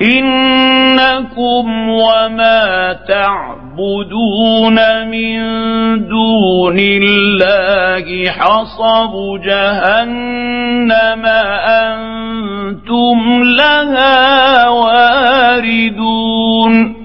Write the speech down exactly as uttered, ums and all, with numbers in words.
إنكم وما تعبدون من دون الله حصب جهنم أنتم لها واردون